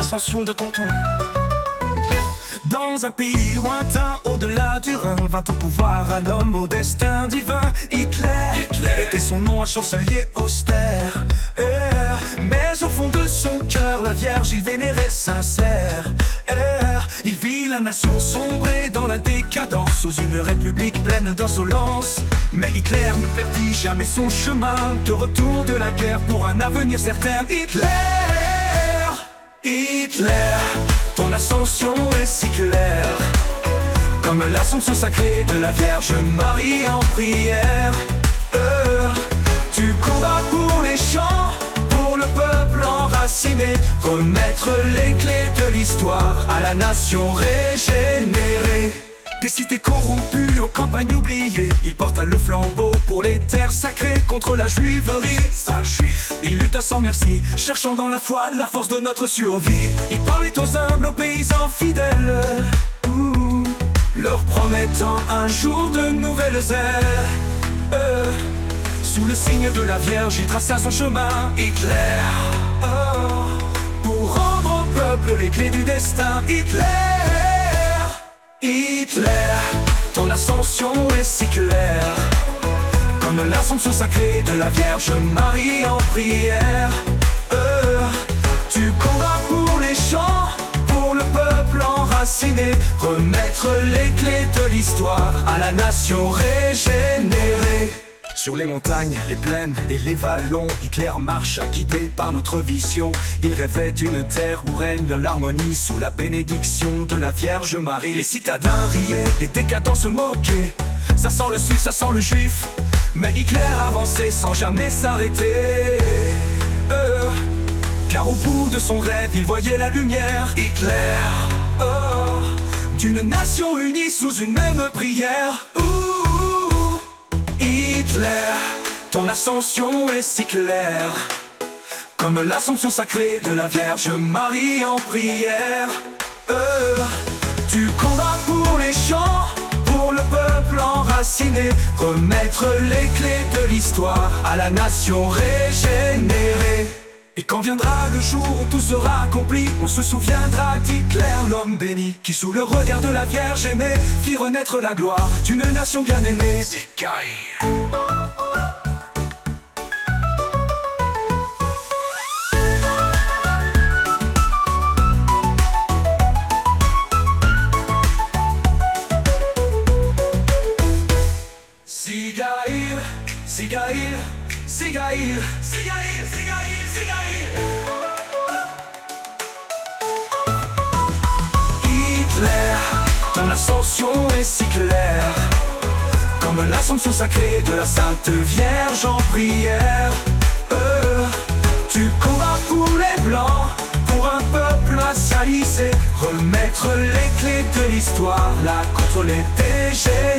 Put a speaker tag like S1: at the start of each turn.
S1: l'ascension de Tonton. Dans un pays lointain, au-delà du Rhin, vint au pouvoir un homme au destin divin. Hitler était son nom, un chancelier austère. Mais au fond de son cœur, la Vierge il vénérait sincère. Il vit la nation sombrer dans la décadence, sous une république pleine d'insolence. Mais Hitler ne perdit jamais son chemin, de retour de la guerre pour un avenir certain. Hitler, ton ascension est si claire, comme l'ascension sacrée de la Vierge Marie en prière. Tu combats pour les champs, pour le peuple enraciné, remettre les clés de l'histoire à la nation régénérée. Des cités corrompues aux campagnes oubliées, il porta le flambeau pour les terres sacrées contre la juiverie. Il lutta sans merci, cherchant dans la foi la force de notre survie. Il parlait aux humbles, aux paysans fidèles, leur promettant un jour de nouvelles ères. Sous le signe de la Vierge, il traça son chemin. Hitler, pour rendre au peuple les clés du destin. Hitler, ton ascension est si claire, comme l'ascension sacrée de la Vierge Marie en prière. Tu combats pour les champs, pour le peuple enraciné, remettre les clés de l'histoire à la nation régénérée. Sur les montagnes, les plaines et les vallons, Hitler marcha guidé par notre vision. Il rêvait d'une terre où règne l'harmonie, sous la bénédiction de la Vierge Marie. Les citadins riaient, les décadents se moquaient. Ça sent le suisse, ça sent le juif. Mais Hitler avançait sans jamais s'arrêter. Car au bout de son rêve, il voyait la lumière. Hitler, d'une nation unie sous une même prière. Hitler, ton ascension est si claire, comme l'ascension sacrée de la Vierge Marie en prière. Tu combats pour les champs, pour le peuple enraciné, remettre les clés de l'histoire à la nation régénérée. Et quand viendra le jour où tout sera accompli, on se souviendra d'Hitler, l'homme béni, qui sous le regard de la Vierge aimée fit renaître la gloire d'une nation bien aimée. Sigaïr, Sigaïr, Sigaïr, Sigaïr, Sigaïr, Sigaïr. Hitler, ton ascension est si claire, comme l'ascension sacrée de la Sainte Vierge en prière. Tu combats pour les blancs, pour un peuple assalissé, remettre les clés de l'histoire là contre les dégénérés.